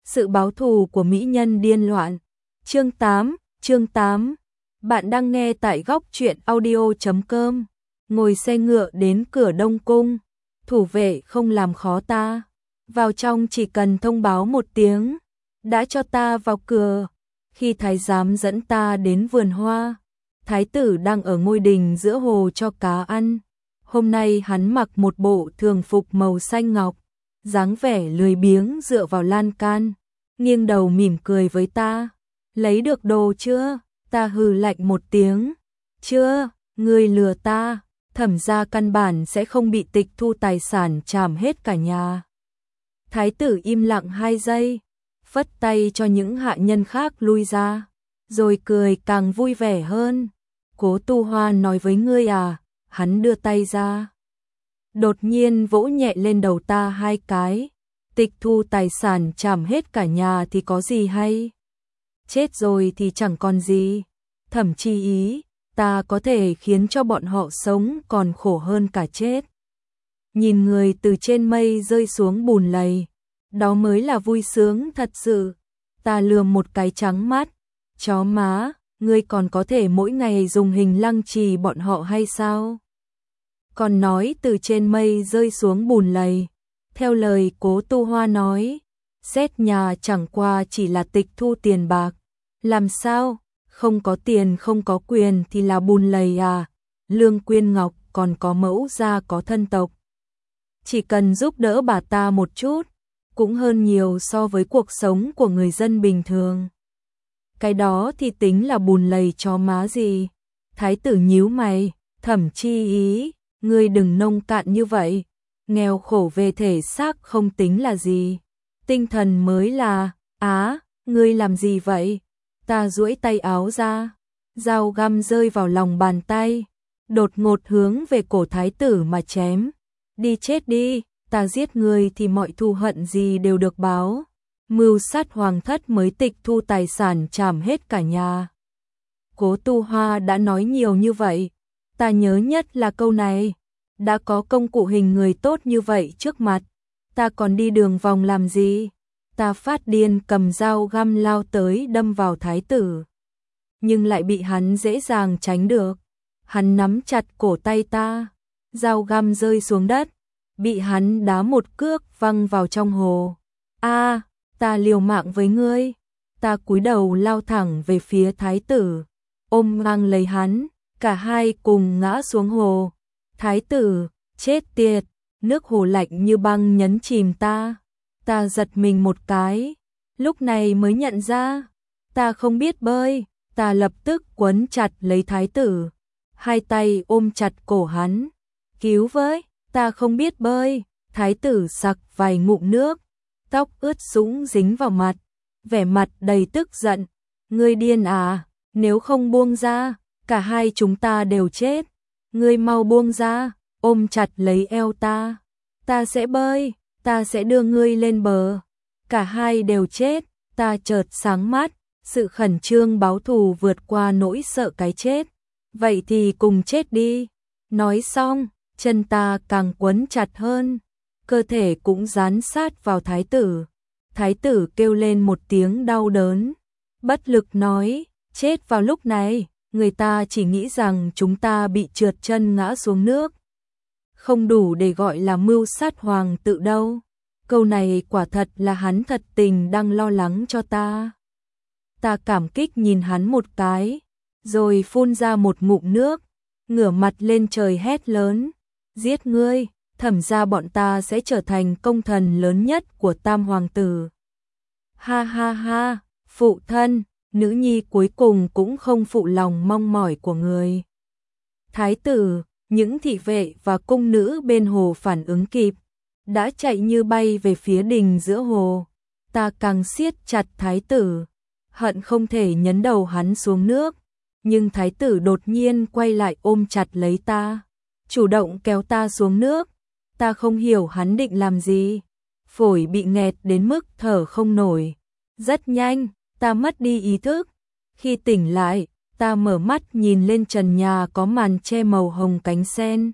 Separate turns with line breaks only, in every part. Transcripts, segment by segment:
Sự báo thù của mỹ nhân điên loạn. Chương 8. Bạn đang nghe tại góc truyện audio.com. Ngồi xe ngựa đến cửa Đông Cung. Thủ vệ không làm khó ta. Vào trong chỉ cần thông báo một tiếng. Đã cho ta vào cửa. Khi thái giám dẫn ta đến vườn hoa. Thái tử đang ở ngôi đình giữa hồ cho cá ăn. Hôm nay hắn mặc một bộ thường phục màu xanh ngọc. Dáng vẻ lười biếng dựa vào lan can, nghiêng đầu mỉm cười với ta. Lấy được đồ chưa? Ta hừ lạnh một tiếng. Chưa, ngươi lừa ta, Thẩm gia căn bản sẽ không bị tịch thu tài sản trảm hết cả nhà. Thái tử im lặng 2 giây, phất tay cho những hạ nhân khác lui ra, rồi cười càng vui vẻ hơn. Cố Tu Hoa nói với ngươi à? Hắn đưa tay ra. Đột nhiên vỗ nhẹ lên đầu ta 2 cái. Tịch thu tài sản trảm hết cả nhà thì có gì hay? Chết rồi thì chẳng còn gì. Thậm chí ý, ta có thể khiến cho bọn họ sống còn khổ hơn cả chết. Nhìn người từ trên mây rơi xuống bùn lầy, đó mới là vui sướng thật sự. Ta lườm một cái trắng mắt. Chó má, ngươi còn có thể mỗi ngày dùng hình lăng trì bọn họ hay sao? Còn nói từ trên mây rơi xuống bùn lầy. Theo lời Cố Tu Hoa nói, xét nhà chẳng qua chỉ là tịch thu tiền bạc. Làm sao? Không có tiền không có quyền thì là bùn lầy à? Lương Quyên Ngọc còn có mẫu gia có thân tộc. Chỉ cần giúp đỡ bà ta một chút, cũng hơn nhiều so với cuộc sống của người dân bình thường. Cái đó thì tính là bùn lầy chó má gì? Thái tử nhíu mày, Thẩm Chi Ý, ngươi đừng nông cạn như vậy. Nghèo khổ về thể xác không tính là gì, tinh thần mới là. Ngươi làm gì vậy? Ta duỗi tay áo ra, dao găm rơi vào lòng bàn tay, đột ngột hướng về cổ thái tử mà chém. Đi chết đi, ta giết ngươi thì mọi thù hận gì đều được báo. Mưu sát hoàng thất mới tịch thu tài sản trảm hết cả nhà. Cố Tu Hoa đã nói nhiều như vậy, ta nhớ nhất là câu này. Đã có công cụ hình người tốt như vậy trước mặt, ta còn đi đường vòng làm gì? Ta phát điên cầm dao găm lao tới đâm vào thái tử, nhưng lại bị hắn dễ dàng tránh được. Hắn nắm chặt cổ tay ta, dao găm rơi xuống đất, bị hắn đá một cước văng vào trong hồ. Ta liều mạng với ngươi. Ta cúi đầu lao thẳng về phía thái tử, ôm ngang lấy hắn, cả hai cùng ngã xuống hồ. Thái tử, chết tiệt, nước hồ lạnh như băng nhấn chìm ta. Ta giật mình một cái, lúc này mới nhận ra, ta không biết bơi. Ta lập tức quấn chặt lấy thái tử, 2 tay ôm chặt cổ hắn. Cứu với, ta không biết bơi. Thái tử sặc vài ngụm nước, tóc ướt sũng dính vào mặt, vẻ mặt đầy tức giận. Ngươi điên à, nếu không buông ra, cả hai chúng ta đều chết. Ngươi mau buông ra, ôm chặt lấy eo ta. Ta sẽ bơi, ta sẽ đưa ngươi lên bờ. Cả hai đều chết. Ta chợt sáng mắt, sự khẩn trương báo thù vượt qua nỗi sợ cái chết. Vậy thì cùng chết đi. Nói xong, chân ta càng quấn chặt hơn, cơ thể cũng dán sát vào thái tử. Thái tử kêu lên một tiếng đau đớn, bất lực nói, chết vào lúc này. Người ta chỉ nghĩ rằng chúng ta bị trượt chân ngã xuống nước, không đủ để gọi là mưu sát hoàng tự đâu. Câu này quả thật là hắn thật tình đang lo lắng cho ta. Ta cảm kích nhìn hắn một cái, rồi phun ra một ngụm nước, ngửa mặt lên trời hét lớn, giết ngươi, Thẩm gia bọn ta sẽ trở thành công thần lớn nhất của Tam hoàng tử. Ha ha ha, phụ thân, nữ nhi cuối cùng cũng không phụ lòng mong mỏi của người. Thái tử, những thị vệ và cung nữ bên hồ phản ứng kịp, đã chạy như bay về phía đình giữa hồ. Ta càng siết chặt thái tử, hận không thể nhấn đầu hắn xuống nước, nhưng thái tử đột nhiên quay lại ôm chặt lấy ta, chủ động kéo ta xuống nước. Ta không hiểu hắn định làm gì, phổi bị nghẹt đến mức thở không nổi. Rất nhanh, ta mất đi ý thức. Khi tỉnh lại, ta mở mắt nhìn lên trần nhà có màn che màu hồng cánh sen.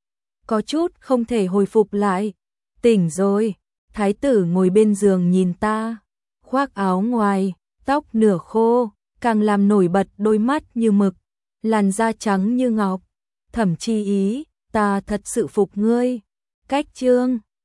Có chút không thể hồi phục lại. Tỉnh rồi, thái tử ngồi bên giường nhìn ta, khoác áo ngoài, tóc nửa khô, càng làm nổi bật đôi mắt như mực, làn da trắng như ngọc. Thẩm Chi Ý, ta thật sự phục ngươi. Cách chương